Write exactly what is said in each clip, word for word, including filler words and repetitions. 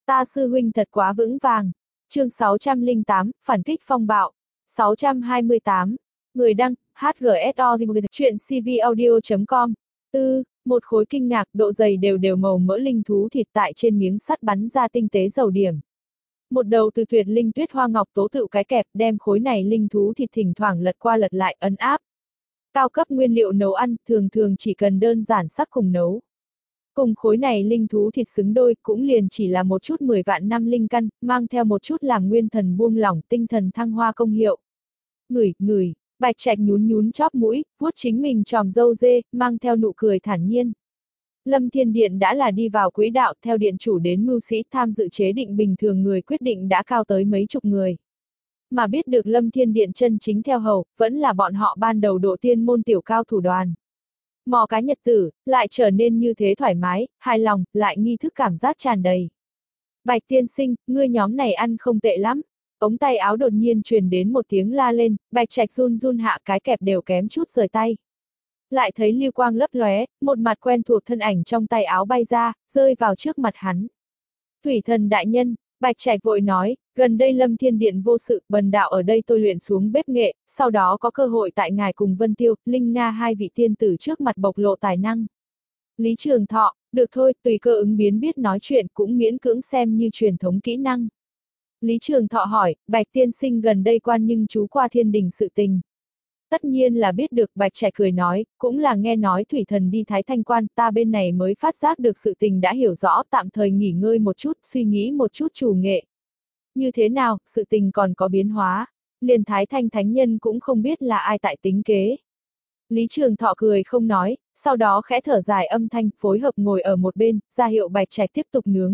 Ta sư huynh thật quá vững vàng. Chương sáu trăm lẻ tám, phản kích phong bạo. sáu trăm hai mươi tám. Người đăng, hát giê ét o chuyện c v audio chấm com. Tư, một khối kinh ngạc, độ dày đều đều màu mỡ linh thú thịt tại trên miếng sắt bắn ra tinh tế dầu điểm. Một đầu từ tuyệt linh tuyết hoa ngọc tố tự cái kẹp đem khối này linh thú thịt thỉnh thoảng lật qua lật lại ấn áp. Cao cấp nguyên liệu nấu ăn, thường thường chỉ cần đơn giản sắc cùng nấu. Cùng khối này linh thú thịt xứng đôi cũng liền chỉ là một chút mười vạn năm linh căn, mang theo một chút làm nguyên thần buông lỏng tinh thần thăng hoa công hiệu. Ngửi, ngửi, Bạch Trạch nhún nhún chóp mũi, vuốt chính mình tròm râu dê, mang theo nụ cười thản nhiên. Lâm Thiên Điện đã là đi vào quỹ đạo, theo điện chủ đến mưu sĩ tham dự chế định bình thường người quyết định đã cao tới mấy chục người. Mà biết được Lâm Thiên Điện chân chính theo hầu, vẫn là bọn họ ban đầu độ tiên môn tiểu cao thủ đoàn. Mò cái nhật tử, lại trở nên như thế thoải mái, hài lòng, lại nghi thức cảm giác tràn đầy. Bạch tiên sinh, ngươi nhóm này ăn không tệ lắm. Ống tay áo đột nhiên truyền đến một tiếng la lên, Bạch Trạch run run hạ cái kẹp đều kém chút rời tay. Lại thấy lưu quang lấp lóe, một mặt quen thuộc thân ảnh trong tay áo bay ra, rơi vào trước mặt hắn. Thủy thần đại nhân, Bạch Trạch vội nói, gần đây Lâm Thiên Điện vô sự, bần đạo ở đây tôi luyện xuống bếp nghệ, sau đó có cơ hội tại ngài cùng Vân Tiêu, Linh Nga hai vị tiên tử trước mặt bộc lộ tài năng. Lý Trường Thọ, được thôi, tùy cơ ứng biến biết nói chuyện cũng miễn cưỡng xem như truyền thống kỹ năng. Lý Trường Thọ hỏi, Bạch tiên sinh gần đây quan nhưng chú qua thiên đình sự tình. Tất nhiên là biết được, Bạch Trạch cười nói, cũng là nghe nói thủy thần đi Thái Thanh Quan, ta bên này mới phát giác được sự tình đã hiểu rõ, tạm thời nghỉ ngơi một chút, suy nghĩ một chút chủ nghệ. Như thế nào, sự tình còn có biến hóa, liền Thái Thanh Thánh Nhân cũng không biết là ai tại tính kế. Lý Trường Thọ cười không nói, sau đó khẽ thở dài âm thanh, phối hợp ngồi ở một bên, ra hiệu Bạch Trạch tiếp tục nướng.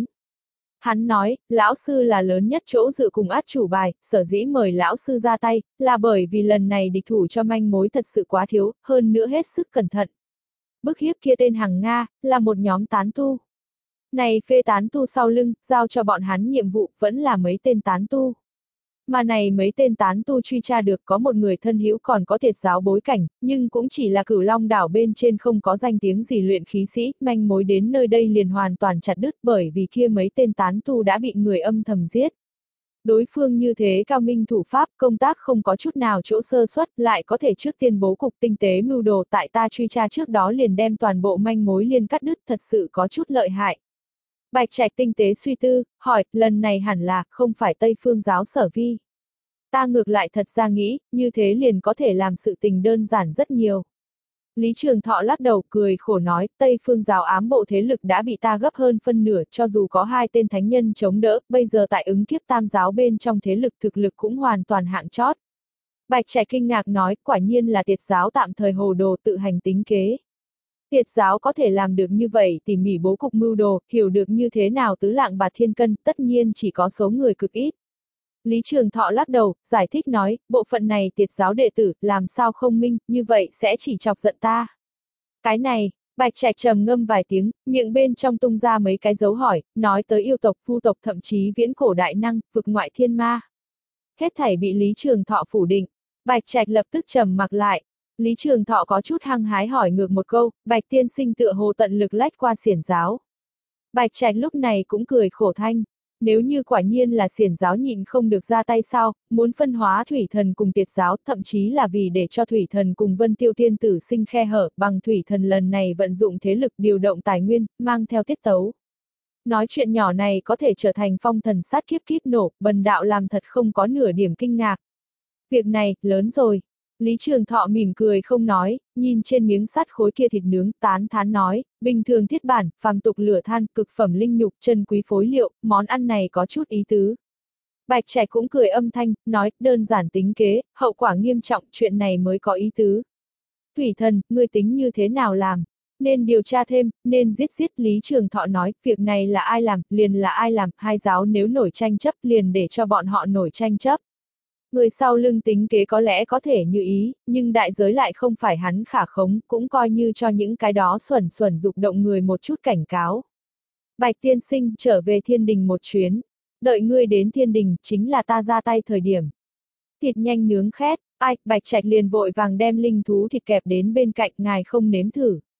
Hắn nói, lão sư là lớn nhất chỗ dựa cùng át chủ bài, sở dĩ mời lão sư ra tay, là bởi vì lần này địch thủ cho manh mối thật sự quá thiếu, hơn nữa hết sức cẩn thận. Bức hiếp kia tên Hằng Nga, là một nhóm tán tu. Này phê tán tu sau lưng, giao cho bọn hắn nhiệm vụ, vẫn là mấy tên tán tu. Mà này mấy tên tán tu truy tra được có một người thân hữu còn có thiệt giáo bối cảnh, nhưng cũng chỉ là Cửu Long đảo bên trên không có danh tiếng gì luyện khí sĩ, manh mối đến nơi đây liền hoàn toàn chặt đứt bởi vì kia mấy tên tán tu đã bị người âm thầm giết. Đối phương như thế cao minh thủ pháp, công tác không có chút nào chỗ sơ suất, lại có thể trước tiên bố cục tinh tế mưu đồ tại ta truy tra trước đó liền đem toàn bộ manh mối liên cắt đứt, thật sự có chút lợi hại. Bạch Trạch tinh tế suy tư, hỏi, lần này hẳn là, không phải Tây Phương giáo sở vi. Ta ngược lại thật ra nghĩ, như thế liền có thể làm sự tình đơn giản rất nhiều. Lý Trường Thọ lắc đầu cười khổ nói, Tây Phương giáo ám bộ thế lực đã bị ta gấp hơn phân nửa, cho dù có hai tên thánh nhân chống đỡ, bây giờ tại ứng kiếp tam giáo bên trong thế lực thực lực cũng hoàn toàn hạng chót. Bạch Trạch kinh ngạc nói, quả nhiên là Tiệt giáo tạm thời hồ đồ tự hành tính kế. Tiệt giáo có thể làm được như vậy tỉ mỉ bố cục mưu đồ, hiểu được như thế nào tứ lạng bạt thiên cân, tất nhiên chỉ có số người cực ít. Lý Trường Thọ lắc đầu, giải thích nói, bộ phận này Tiệt giáo đệ tử, làm sao không minh, như vậy sẽ chỉ chọc giận ta. Cái này, Bạch Trạch trầm ngâm vài tiếng, miệng bên trong tung ra mấy cái dấu hỏi, nói tới yêu tộc, vu tộc thậm chí viễn cổ đại năng, vực ngoại thiên ma. Hết thảy bị Lý Trường Thọ phủ định, Bạch Trạch lập tức trầm mặc lại. Lý Trường Thọ có chút hăng hái hỏi ngược một câu, Bạch tiên sinh tựa hồ tận lực lách qua xiển giáo. Bạch Trạch lúc này cũng cười khổ thanh, nếu như quả nhiên là xiển giáo nhịn không được ra tay sao, muốn phân hóa thủy thần cùng Tiệt giáo, thậm chí là vì để cho thủy thần cùng Vân Tiêu tiên tử sinh khe hở, bằng thủy thần lần này vận dụng thế lực điều động tài nguyên, mang theo tiết tấu. Nói chuyện nhỏ này có thể trở thành phong thần sát kiếp kíp nổ, bần đạo làm thật không có nửa điểm kinh ngạc. Việc này, lớn rồi. Lý Trường Thọ mỉm cười không nói, nhìn trên miếng sắt khối kia thịt nướng, tán thán nói, bình thường thiết bản, phàm tục lửa than, cực phẩm linh nhục, chân quý phối liệu, món ăn này có chút ý tứ. Bạch Trạch cũng cười âm thanh, nói, đơn giản tính kế, hậu quả nghiêm trọng, chuyện này mới có ý tứ. Thủy thần, ngươi tính như thế nào làm? Nên điều tra thêm, nên giết giết, Lý Trường Thọ nói, việc này là ai làm, liền là ai làm, hai giáo nếu nổi tranh chấp liền để cho bọn họ nổi tranh chấp. Người sau lưng tính kế có lẽ có thể như ý, nhưng đại giới lại không phải hắn khả khống, cũng coi như cho những cái đó xuẩn xuẩn dục động người một chút cảnh cáo. Bạch tiên sinh, trở về thiên đình một chuyến. Đợi ngươi đến thiên đình, chính là ta ra tay thời điểm. Thịt nhanh nướng khét, ai, Bạch Trạch liền vội vàng đem linh thú thịt kẹp đến bên cạnh, ngài không nếm thử.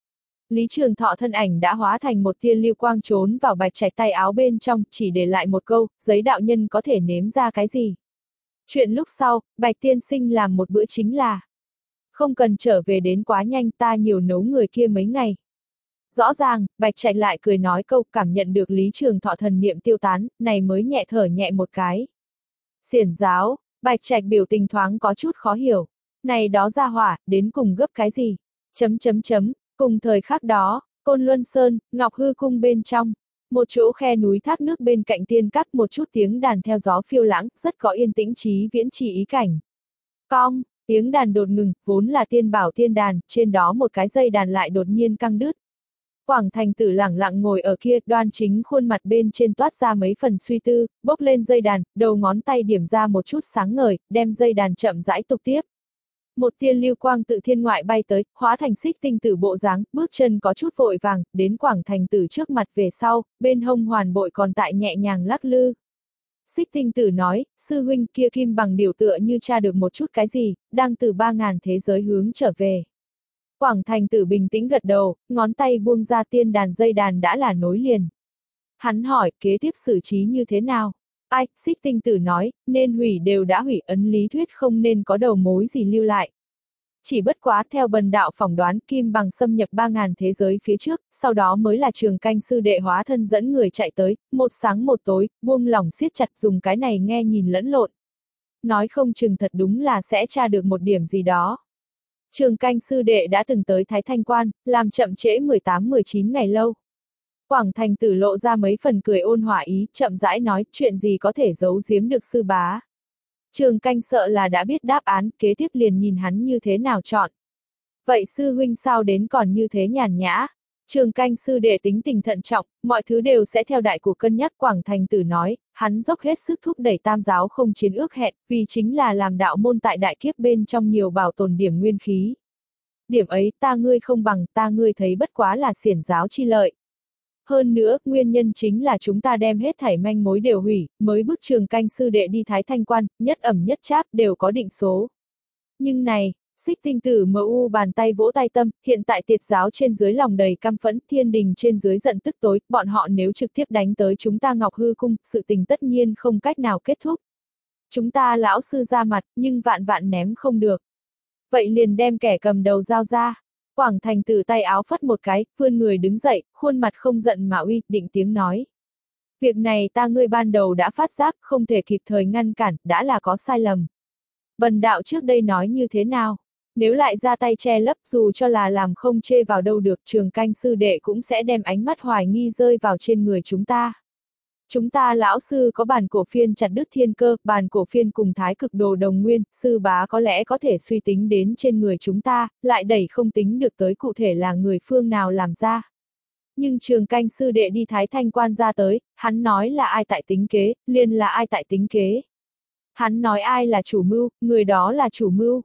Lý Trường Thọ thân ảnh đã hóa thành một tia lưu quang trốn vào Bạch Trạch tay áo bên trong, chỉ để lại một câu, giấy đạo nhân có thể nếm ra cái gì. Chuyện lúc sau, Bạch tiên sinh làm một bữa chính là không cần trở về đến quá nhanh, ta nhiều nấu người kia mấy ngày. Rõ ràng, Bạch Trạch lại cười nói câu, cảm nhận được Lý Trường Thọ thần niệm tiêu tán, này mới nhẹ thở nhẹ một cái. Xiển giáo, Bạch Trạch biểu tình thoáng có chút khó hiểu. Này đó ra hỏa, đến cùng gấp cái gì? Chấm chấm chấm, cùng thời khắc đó, Côn Luân Sơn, Ngọc Hư Cung bên trong. Một chỗ khe núi thác nước bên cạnh tiên các, một chút tiếng đàn theo gió phiêu lãng, rất có yên tĩnh trí viễn trì ý cảnh. Cong, tiếng đàn đột ngừng, vốn là tiên bảo tiên đàn, trên đó một cái dây đàn lại đột nhiên căng đứt. Quảng Thành Tử lẳng lặng ngồi ở kia, đoan chính khuôn mặt bên trên toát ra mấy phần suy tư, bốc lên dây đàn, đầu ngón tay điểm ra một chút sáng ngời, đem dây đàn chậm rãi tục tiếp. Một tia lưu quang tự thiên ngoại bay tới, hóa thành Xích Tinh Tử bộ dáng, bước chân có chút vội vàng, đến Quảng Thành Tử trước mặt về sau, bên hông hoàn bội còn tại nhẹ nhàng lắc lư. Xích Tinh Tử nói, sư huynh kia kim bằng điểu tựa như tra được một chút cái gì, đang từ ba ngàn thế giới hướng trở về. Quảng Thành Tử bình tĩnh gật đầu, ngón tay buông ra tiên đàn dây đàn đã là nối liền. Hắn hỏi, kế tiếp xử trí như thế nào? Ai, Xích Tinh Tử nói, nên hủy đều đã hủy, ấn lý thuyết không nên có đầu mối gì lưu lại. Chỉ bất quá theo bần đạo phỏng đoán, kim bằng xâm nhập ba ngàn thế giới phía trước, sau đó mới là Trường Canh sư đệ hóa thân dẫn người chạy tới, một sáng một tối, buông lỏng siết chặt, dùng cái này nghe nhìn lẫn lộn. Nói không chừng thật đúng là sẽ tra được một điểm gì đó. Trường Canh sư đệ đã từng tới Thái Thanh Quan, làm chậm trễ mười tám mười chín ngày lâu. Quảng Thành Tử lộ ra mấy phần cười ôn hòa ý, chậm rãi nói, chuyện gì có thể giấu giếm được sư bá. Trường Canh sợ là đã biết đáp án, kế tiếp liền nhìn hắn như thế nào chọn. Vậy sư huynh sao đến còn như thế nhàn nhã? Trường Canh sư đệ tính tình thận trọng, mọi thứ đều sẽ theo đại của cân nhắc. Quảng Thành Tử nói, hắn dốc hết sức thúc đẩy tam giáo không chiến ước hẹn, vì chính là làm đạo môn tại đại kiếp bên trong nhiều bảo tồn điểm nguyên khí. Điểm ấy ta ngươi không bằng, ta ngươi thấy bất quá là xiển giáo chi lợi. Hơn nữa, nguyên nhân chính là chúng ta đem hết thảy manh mối đều hủy, mới bức Trường Canh sư đệ đi Thái Thanh Quan, nhất ẩm nhất tráp đều có định số. Nhưng này, Xích Tinh Tử mờ u bàn tay vỗ tay tâm, hiện tại tiệt giáo trên dưới lòng đầy căm phẫn, thiên đình trên dưới giận tức tối, bọn họ nếu trực tiếp đánh tới chúng ta Ngọc Hư Cung, sự tình tất nhiên không cách nào kết thúc. Chúng ta lão sư ra mặt, nhưng vạn vạn ném không được. Vậy liền đem kẻ cầm đầu giao ra. Quảng Thành Tử tay áo phất một cái, vươn người đứng dậy, khuôn mặt không giận mà uy, định tiếng nói. Việc này ta ngươi ban đầu đã phát giác, không thể kịp thời ngăn cản, đã là có sai lầm. Bần đạo trước đây nói như thế nào? Nếu lại ra tay che lấp, dù cho là làm không chê vào đâu được, Trường Canh sư đệ cũng sẽ đem ánh mắt hoài nghi rơi vào trên người chúng ta. Chúng ta lão sư có bản cổ phiên chặt đứt thiên cơ, bản cổ phiên cùng thái cực đồ đồng nguyên, sư bá có lẽ có thể suy tính đến trên người chúng ta, lại đẩy không tính được tới cụ thể là người phương nào làm ra. Nhưng Trường Canh sư đệ đi Thái Thanh Quan ra tới, hắn nói là ai tại tính kế, liền là ai tại tính kế. Hắn nói ai là chủ mưu, người đó là chủ mưu.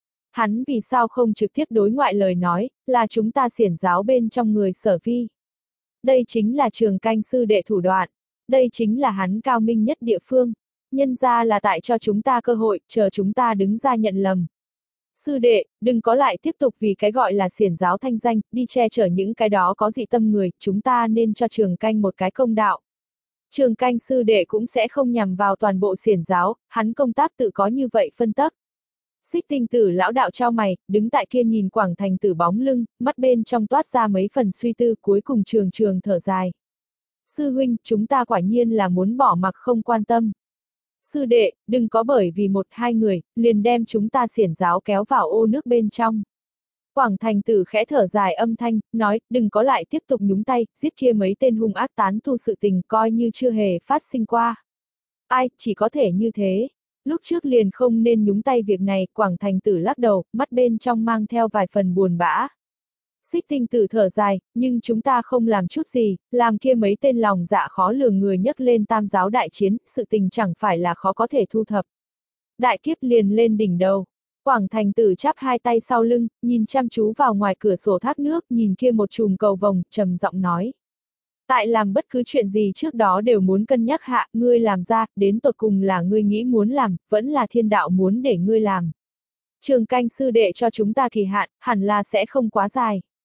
Hắn vì sao không trực tiếp đối ngoại lời nói, là chúng ta xiển giáo bên trong người sở vi. Đây chính là Trường Canh sư đệ thủ đoạn. Đây chính là hắn cao minh nhất địa phương. Nhân ra là tại cho chúng ta cơ hội, chờ chúng ta đứng ra nhận lầm. Sư đệ, đừng có lại tiếp tục vì cái gọi là xiển giáo thanh danh, đi che chở những cái đó có dị tâm người, chúng ta nên cho Trường Canh một cái công đạo. Trường Canh sư đệ cũng sẽ không nhằm vào toàn bộ xiển giáo, hắn công tác tự có như vậy phân tắc. Xích Tinh Tử lão đạo trao mày, đứng tại kia nhìn Quảng Thành Tử bóng lưng, mắt bên trong toát ra mấy phần suy tư, cuối cùng trường trường thở dài. Sư huynh, chúng ta quả nhiên là muốn bỏ mặc không quan tâm. Sư đệ, đừng có bởi vì một hai người, liền đem chúng ta xiển giáo kéo vào ô nước bên trong. Quảng Thành Tử khẽ thở dài âm thanh, nói, đừng có lại tiếp tục nhúng tay, giết kia mấy tên hung ác tán tu sự tình coi như chưa hề phát sinh qua. Ai, chỉ có thể như thế. Lúc trước liền không nên nhúng tay việc này, Quảng Thành Tử lắc đầu, mắt bên trong mang theo vài phần buồn bã. Xích Tinh Tử thở dài, nhưng chúng ta không làm chút gì, làm kia mấy tên lòng dạ khó lường người nhấc lên tam giáo đại chiến, sự tình chẳng phải là khó có thể thu thập. Đại kiếp liền lên đỉnh đầu. Quảng Thành Tử chắp hai tay sau lưng, nhìn chăm chú vào ngoài cửa sổ thác nước, nhìn kia một chùm cầu vồng, trầm giọng nói. Tại làm bất cứ chuyện gì trước đó đều muốn cân nhắc hạ, ngươi làm ra, đến tột cùng là ngươi nghĩ muốn làm, vẫn là thiên đạo muốn để ngươi làm. Trường Canh sư đệ cho chúng ta kỳ hạn, hẳn là sẽ không quá dài.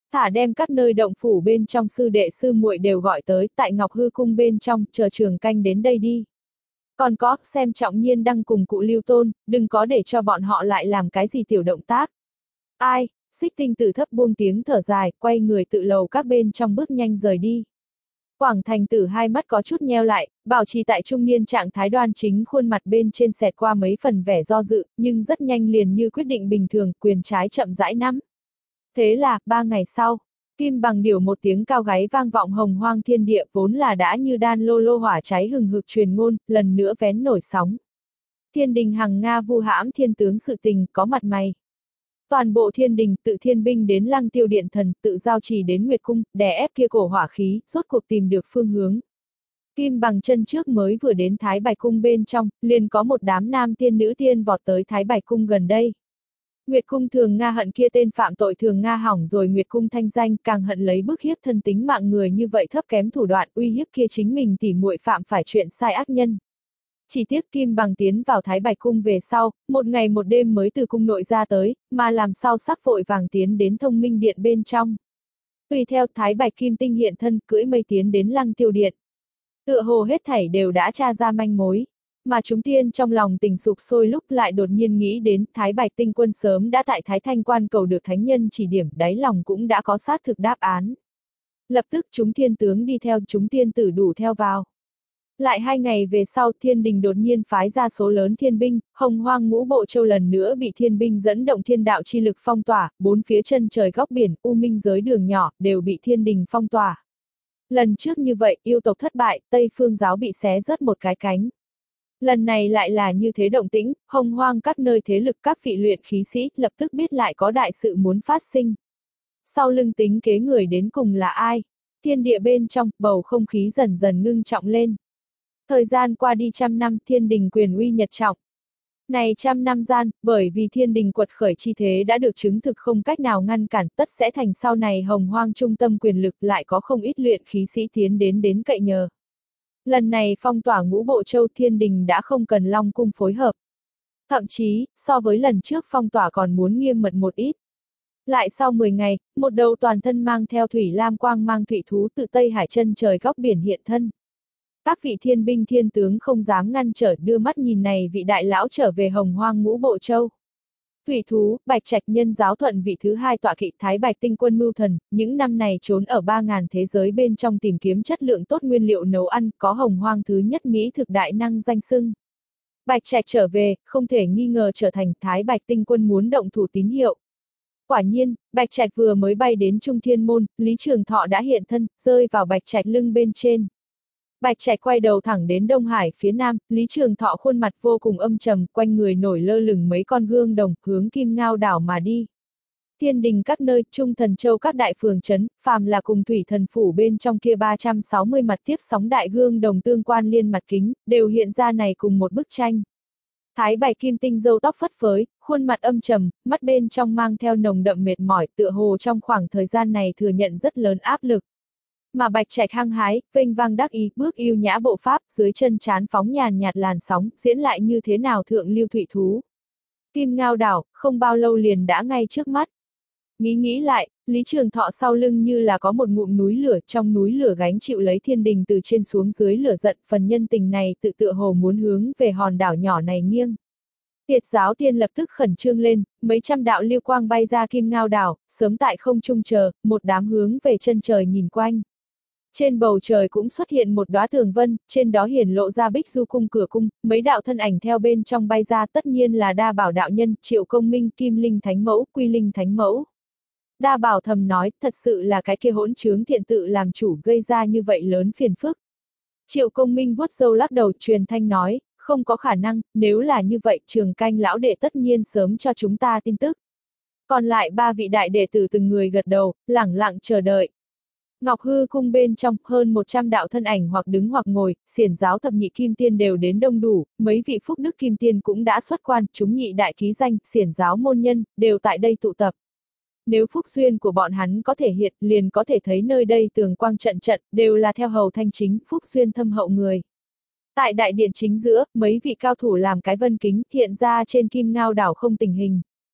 Thả đem các nơi động phủ bên trong sư đệ sư muội đều gọi tới, tại Ngọc Hư cung bên trong, chờ Trường Canh đến đây đi. Còn có, xem Trọng Nhiên đang cùng cụ Lưu Tôn, đừng có để cho bọn họ lại làm cái gì tiểu động tác. Ai, Xích Tinh Tử thấp buông tiếng thở dài, quay người tự lầu các bên trong bước nhanh rời đi. Quảng Thành Tử hai mắt có chút nheo lại, bảo trì tại trung niên trạng thái đoan chính, khuôn mặt bên trên xẹt qua mấy phần vẻ do dự, nhưng rất nhanh liền như quyết định bình thường, quyền trái chậm rãi nắm. Thế là, ba ngày sau, Kim Bằng Điểu một tiếng cao gáy vang vọng hồng hoang thiên địa, vốn là đã như đan lô lô hỏa cháy hừng hực truyền ngôn, lần nữa vén nổi sóng. Thiên đình hằng Nga vu hãm thiên tướng sự tình, có mặt mày. Toàn bộ thiên đình, tự thiên binh đến Lăng Tiêu Điện Thần, tự giao trì đến Nguyệt Cung, đè ép kia cổ hỏa khí, rốt cuộc tìm được phương hướng. Kim Bằng chân trước mới vừa đến Thái Bạch Cung bên trong, liền có một đám nam tiên nữ tiên vọt tới Thái Bạch Cung gần đây. Nguyệt Cung Thường Nga hận kia tên phạm tội Thường Nga hỏng rồi Nguyệt Cung thanh danh, càng hận lấy bức hiếp thân tính mạng người như vậy thấp kém thủ đoạn uy hiếp kia chính mình tỉ muội phạm phải chuyện sai ác nhân. Chỉ tiếc Kim Bằng tiến vào Thái Bạch Cung về sau, một ngày một đêm mới từ cung nội ra tới, mà làm sao sắc vội vàng tiến đến Thông Minh Điện bên trong. Tùy theo Thái Bạch Kim Tinh hiện thân cưỡi mây tiến đến Lăng Tiêu Điện. Tựa hồ hết thảy đều đã tra ra manh mối. Mà chúng tiên trong lòng tình sục sôi lúc lại đột nhiên nghĩ đến Thái Bạch Tinh Quân sớm đã tại Thái Thanh Quan cầu được thánh nhân chỉ điểm, đáy lòng cũng đã có xác thực đáp án. Lập tức chúng thiên tướng đi theo, chúng tiên tử đủ theo vào. Lại hai ngày về sau, thiên đình đột nhiên phái ra số lớn thiên binh, hồng hoang ngũ bộ châu lần nữa bị thiên binh dẫn động thiên đạo chi lực phong tỏa, bốn phía chân trời góc biển, u minh giới đường nhỏ, đều bị thiên đình phong tỏa. Lần trước như vậy, yêu tộc thất bại, Tây Phương giáo bị xé rớt một cái cánh. Lần này lại là như thế động tĩnh, hồng hoang các nơi thế lực các vị luyện khí sĩ, lập tức biết lại có đại sự muốn phát sinh. Sau lưng tính kế người đến cùng là ai? Thiên địa bên trong, bầu không khí dần dần ngưng trọng lên. Thời gian qua đi trăm năm, thiên đình quyền uy nhật trọng. Này trăm năm gian, bởi vì thiên đình quật khởi chi thế đã được chứng thực không cách nào ngăn cản, tất sẽ thành sau này hồng hoang trung tâm quyền lực, lại có không ít luyện khí sĩ tiến đến đến cậy nhờ. Lần này phong tỏa ngũ bộ châu, thiên đình đã không cần Long Cung phối hợp. Thậm chí, so với lần trước phong tỏa còn muốn nghiêm mật một ít. Lại sau mười ngày, một đầu toàn thân mang theo thủy lam quang mang thủy thú từ Tây Hải chân trời góc biển hiện thân. Các vị thiên binh thiên tướng không dám ngăn trở, đưa mắt nhìn này vị đại lão trở về hồng hoang ngũ bộ châu. Thủy thú, Bạch Trạch Nhân giáo thuận vị thứ hai tọa kỵ Thái Bạch Tinh Quân mưu thần, những năm này trốn ở ba ngàn thế giới bên trong tìm kiếm chất lượng tốt nguyên liệu nấu ăn, có hồng hoang thứ nhất mỹ thực đại năng danh xưng. Bạch Trạch trở về, không thể nghi ngờ trở thành Thái Bạch Tinh Quân muốn động thủ tín hiệu. Quả nhiên, Bạch Trạch vừa mới bay đến Trung Thiên Môn, Lý Trường Thọ đã hiện thân, rơi vào Bạch Trạch lưng bên trên. Bạch Trạch quay đầu thẳng đến Đông Hải phía nam, Lý Trường Thọ khuôn mặt vô cùng âm trầm, quanh người nổi lơ lửng mấy con gương đồng, hướng Kim Ngao đảo mà đi. Thiên đình các nơi, Trung Thần Châu các đại phường trấn, phàm là cùng Thủy Thần Phủ bên trong kia ba trăm sáu mươi mặt tiếp sóng đại gương đồng tương quan liên mặt kính, đều hiện ra này cùng một bức tranh. Thái Bạch Kim Tinh râu tóc phất phới, khuôn mặt âm trầm, mắt bên trong mang theo nồng đậm mệt mỏi, tựa hồ trong khoảng thời gian này thừa nhận rất lớn áp lực. Mà Bạch Trạch hăng hái, vênh vang đắc ý, bước yêu nhã bộ pháp, dưới chân trán phóng nhàn nhạt làn sóng, diễn lại như thế nào thượng lưu thủy thú. Kim Ngao đảo, không bao lâu liền đã ngay trước mắt. Nghĩ nghĩ lại, Lý Trường Thọ sau lưng như là có một ngụm núi lửa, trong núi lửa gánh chịu lấy thiên đình từ trên xuống dưới lửa giận, phần nhân tình này tự tựa hồ muốn hướng về hòn đảo nhỏ này nghiêng. Tiệt giáo tiên lập tức khẩn trương lên, mấy trăm đạo lưu quang bay ra Kim Ngao đảo, sớm tại không trung chờ, một đám hướng về chân trời nhìn quanh. Trên bầu trời cũng xuất hiện một đóa tường vân, trên đó hiển lộ ra Bích Du cung cửa cung, mấy đạo thân ảnh theo bên trong bay ra, tất nhiên là Đa Bảo đạo nhân, Triệu Công Minh, Kim Linh Thánh Mẫu, Quy Linh Thánh Mẫu. Đa Bảo thầm nói, thật sự là cái kia hỗn trướng thiện tự làm chủ gây ra như vậy lớn phiền phức. Triệu Công Minh vuốt râu lắc đầu, truyền thanh nói, không có khả năng, nếu là như vậy, Trường Canh lão đệ tất nhiên sớm cho chúng ta tin tức. Còn lại ba vị đại đệ tử từng người gật đầu, lẳng lặng chờ đợi. Ngọc Hư cung bên trong, hơn một trăm đạo thân ảnh hoặc đứng hoặc ngồi, xiển giáo thập nhị kim tiên đều đến đông đủ, mấy vị phúc đức kim tiên cũng đã xuất quan, chúng nhị đại ký danh, xiển giáo môn nhân, đều tại đây tụ tập. Nếu phúc duyên của bọn hắn có thể hiện, liền có thể thấy nơi đây tường quang trận trận, đều là theo hầu thanh chính, phúc duyên thâm hậu người. Tại đại điện chính giữa, mấy vị cao thủ làm cái vân kính, hiện ra trên Kim Ngao đảo không tình hình.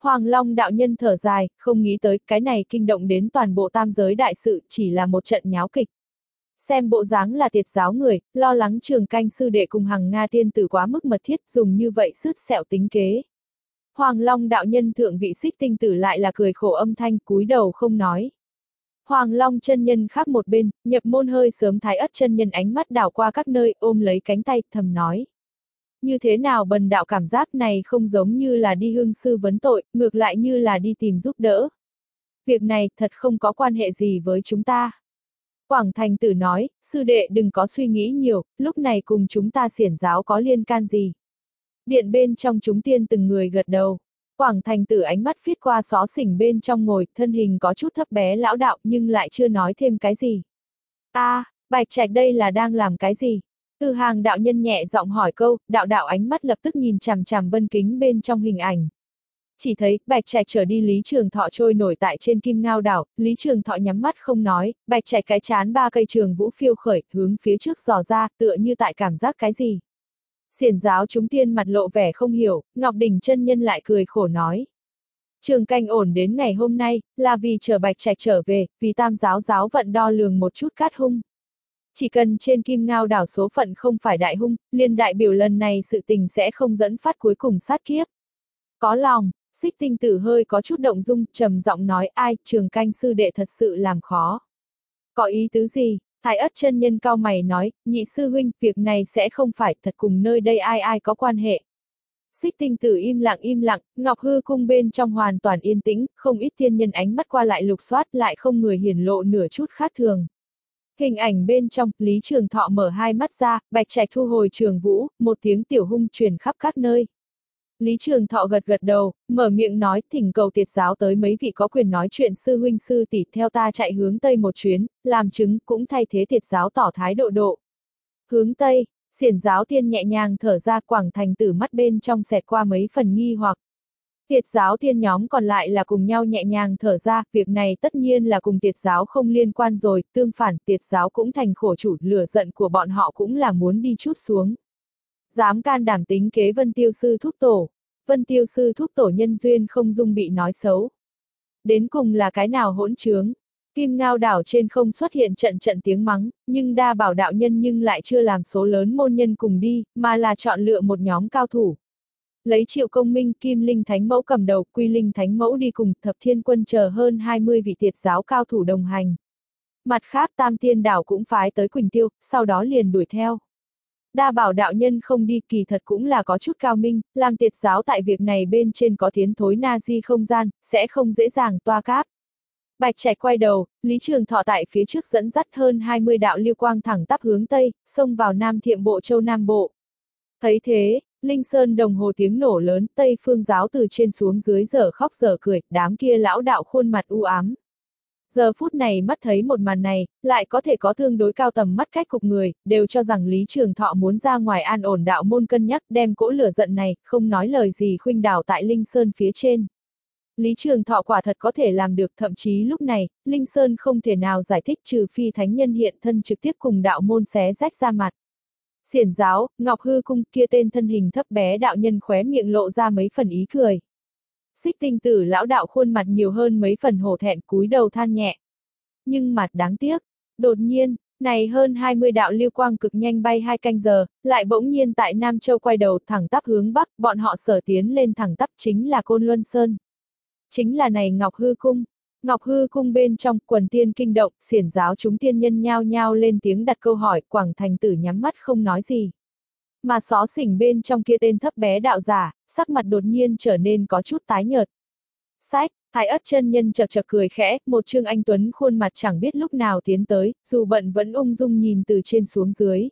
Hoàng Long đạo nhân thở dài, không nghĩ tới, cái này kinh động đến toàn bộ tam giới đại sự, chỉ là một trận nháo kịch. Xem bộ dáng là tiệt giáo người, lo lắng Trường Canh sư đệ cùng Hằng Nga tiên tử quá mức mật thiết, dùng như vậy sứt sẹo tính kế. Hoàng Long đạo nhân thượng vị Xích Tinh tử lại là cười khổ âm thanh, cúi đầu không nói. Hoàng Long chân nhân khác một bên, nhập môn hơi sớm Thái Ất chân nhân ánh mắt đảo qua các nơi, ôm lấy cánh tay, thầm nói. Như thế nào bần đạo cảm giác này không giống như là đi hương sư vấn tội, ngược lại như là đi tìm giúp đỡ. Việc này thật không có quan hệ gì với chúng ta. Quảng Thành Tử nói, sư đệ đừng có suy nghĩ nhiều, lúc này cùng chúng ta xiển giáo có liên can gì. Điện bên trong chúng tiên từng người gật đầu. Quảng Thành Tử ánh mắt phiết qua xó xỉnh bên trong ngồi, thân hình có chút thấp bé lão đạo nhưng lại chưa nói thêm cái gì. A, à, Bạch Trạch đây là đang làm cái gì? Từ Hàng đạo nhân nhẹ giọng hỏi câu, đạo đạo ánh mắt lập tức nhìn chằm chằm Vân Kính bên trong hình ảnh. Chỉ thấy, Bạch Trạch trở đi Lý Trường Thọ trôi nổi tại trên Kim Ngao đảo, Lý Trường Thọ nhắm mắt không nói, Bạch Trạch cái chán ba cây trường vũ phiêu khởi, hướng phía trước dò ra, tựa như tại cảm giác cái gì. Xiển giáo chúng tiên mặt lộ vẻ không hiểu, Ngọc Đình chân nhân lại cười khổ nói. Trường Canh ổn đến ngày hôm nay, là vì chờ Bạch Trạch trở về, vì tam giáo giáo vận đo lường một chút cát hung. Chỉ cần trên Kim Ngao đảo số phận không phải đại hung, liên đại biểu lần này sự tình sẽ không dẫn phát cuối cùng sát kiếp. Có lòng, Xích Tinh tử hơi có chút động dung, trầm giọng nói ai, Trường Canh sư đệ thật sự làm khó. Có ý tứ gì? Thái Ất chân nhân cao mày nói, nhị sư huynh, việc này sẽ không phải thật cùng nơi đây ai ai có quan hệ. Xích Tinh tử im lặng im lặng, Ngọc Hư cung bên trong hoàn toàn yên tĩnh, không ít thiên nhân ánh mắt qua lại lục soát lại không người hiển lộ nửa chút khác thường. Hình ảnh bên trong, Lý Trường Thọ mở hai mắt ra, Bạch Trạch thu hồi trường vũ, một tiếng tiểu hung truyền khắp các nơi. Lý Trường Thọ gật gật đầu, mở miệng nói, thỉnh cầu tiệt giáo tới mấy vị có quyền nói chuyện sư huynh sư tỷ theo ta chạy hướng Tây một chuyến, làm chứng cũng thay thế tiệt giáo tỏ thái độ độ. Hướng Tây, xiển giáo tiên nhẹ nhàng thở ra, Quảng Thành Tử mắt bên trong xẹt qua mấy phần nghi hoặc. Tiệt giáo tiên nhóm còn lại là cùng nhau nhẹ nhàng thở ra, việc này tất nhiên là cùng tiệt giáo không liên quan rồi, tương phản tiệt giáo cũng thành khổ chủ, lửa giận của bọn họ cũng là muốn đi chút xuống. Dám can đảm tính kế Vân Tiêu sư thúc tổ, Vân Tiêu sư thúc tổ nhân duyên không dung bị nói xấu. Đến cùng là cái nào hỗn trướng? Kim Ngao đảo trên không xuất hiện trận trận tiếng mắng, nhưng đa bảo đạo nhân nhưng lại chưa làm số lớn môn nhân cùng đi, mà là chọn lựa một nhóm cao thủ. Lấy Triệu Công Minh, Kim Linh Thánh Mẫu cầm đầu, Quy Linh Thánh Mẫu đi cùng, Thập Thiên Quân chờ hơn hai mươi vị tiệt giáo cao thủ đồng hành. Mặt khác Tam Tiên đảo cũng phái tới Quỳnh Tiêu, sau đó liền đuổi theo. Đa bảo đạo nhân không đi kỳ thật cũng là có chút cao minh, làm tiệt giáo tại việc này bên trên có tiến thối na di không gian, sẽ không dễ dàng toa cáp. Bạch Trạch quay đầu, Lý Trường Thọ tại phía trước dẫn dắt hơn hai mươi đạo lưu quang thẳng tắp hướng Tây, xông vào Nam Thiệm Bộ Châu Nam Bộ. Thấy thế, Linh Sơn đồng hồ tiếng nổ lớn, Tây Phương giáo từ trên xuống dưới dở khóc dở cười, đám kia lão đạo khuôn mặt u ám. Giờ phút này mắt thấy một màn này, lại có thể có tương đối cao tầm mắt cách cục người, đều cho rằng Lý Trường Thọ muốn ra ngoài an ổn đạo môn cân nhắc đem cỗ lửa giận này, không nói lời gì khuynh đảo tại Linh Sơn phía trên. Lý Trường Thọ quả thật có thể làm được, thậm chí lúc này, Linh Sơn không thể nào giải thích trừ phi thánh nhân hiện thân trực tiếp cùng đạo môn xé rách ra mặt. Xiển giáo, Ngọc Hư cung kia tên thân hình thấp bé đạo nhân khóe miệng lộ ra mấy phần ý cười. Xích Tinh tử lão đạo khuôn mặt nhiều hơn mấy phần hổ thẹn, cúi đầu than nhẹ. Nhưng mặt đáng tiếc, đột nhiên, này hơn hai mươi đạo lưu quang cực nhanh bay hai canh giờ, lại bỗng nhiên tại Nam Châu quay đầu thẳng tắp hướng Bắc, bọn họ sở tiến lên thẳng tắp chính là Côn Luân Sơn. Chính là này Ngọc Hư cung. Ngọc Hư cung bên trong, quần tiên kinh động, xiển giáo chúng tiên nhân nhao nhao lên tiếng đặt câu hỏi, Quảng Thành Tử nhắm mắt không nói gì. Mà xó xỉnh bên trong kia tên thấp bé đạo giả, sắc mặt đột nhiên trở nên có chút tái nhợt. Sách, Thái Ất chân nhân chật chật cười khẽ, một Trương Anh Tuấn khuôn mặt chẳng biết lúc nào tiến tới, dù bận vẫn ung dung nhìn từ trên xuống dưới.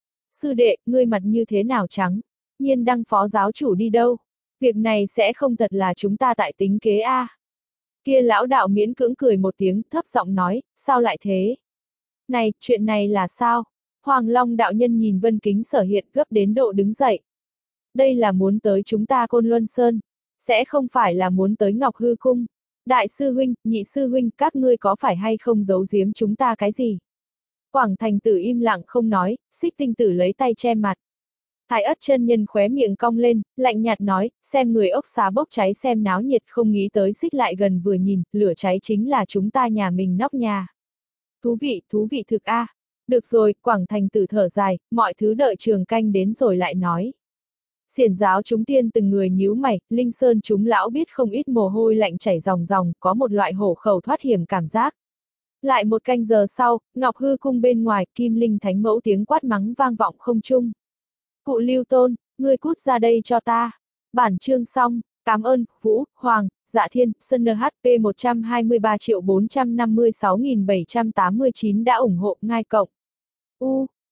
Sư đệ, ngươi mặt như thế nào trắng? Nhiên đăng phó giáo chủ đi đâu? Việc này sẽ không thật là chúng ta tại tính kế a? À? Kia lão đạo miễn cưỡng cười một tiếng, thấp giọng nói, sao lại thế? Này, chuyện này là sao? Hoàng Long đạo nhân nhìn Vân Kính Sở hiện gấp đến độ đứng dậy. Đây là muốn tới chúng ta Côn Luân Sơn, sẽ không phải là muốn tới Ngọc Hư cung. Đại sư huynh, nhị sư huynh, các ngươi có phải hay không giấu giếm chúng ta cái gì? Quảng Thành Tử im lặng không nói, Xích Tinh tử lấy tay che mặt. Thái Ất chân nhân khóe miệng cong lên, lạnh nhạt nói, xem người ốc xá bốc cháy xem náo nhiệt, không nghĩ tới xích lại gần vừa nhìn, lửa cháy chính là chúng ta nhà mình nóc nhà. Thú vị, thú vị thực a. À. Được rồi, Quảng Thành Tử thở dài, mọi thứ đợi trường canh đến rồi lại nói. Xiển giáo chúng tiên từng người nhíu mày, Linh Sơn chúng lão biết không ít mồ hôi lạnh chảy ròng ròng, có một loại hổ khẩu thoát hiểm cảm giác. Lại một canh giờ sau, Ngọc Hư cung bên ngoài, Kim Linh Thánh Mẫu tiếng quát mắng vang vọng không trung. Cụ Lưu Tôn, ngươi cút ra đây cho ta. Bản chương xong, cảm ơn, Vũ, Hoàng, Dạ Thiên, Sơn en hát pê một trăm hai mươi ba triệu bốn trăm năm mươi sáu nghìn bảy trăm tám mươi chín đã ủng hộ, ngai cộng. U.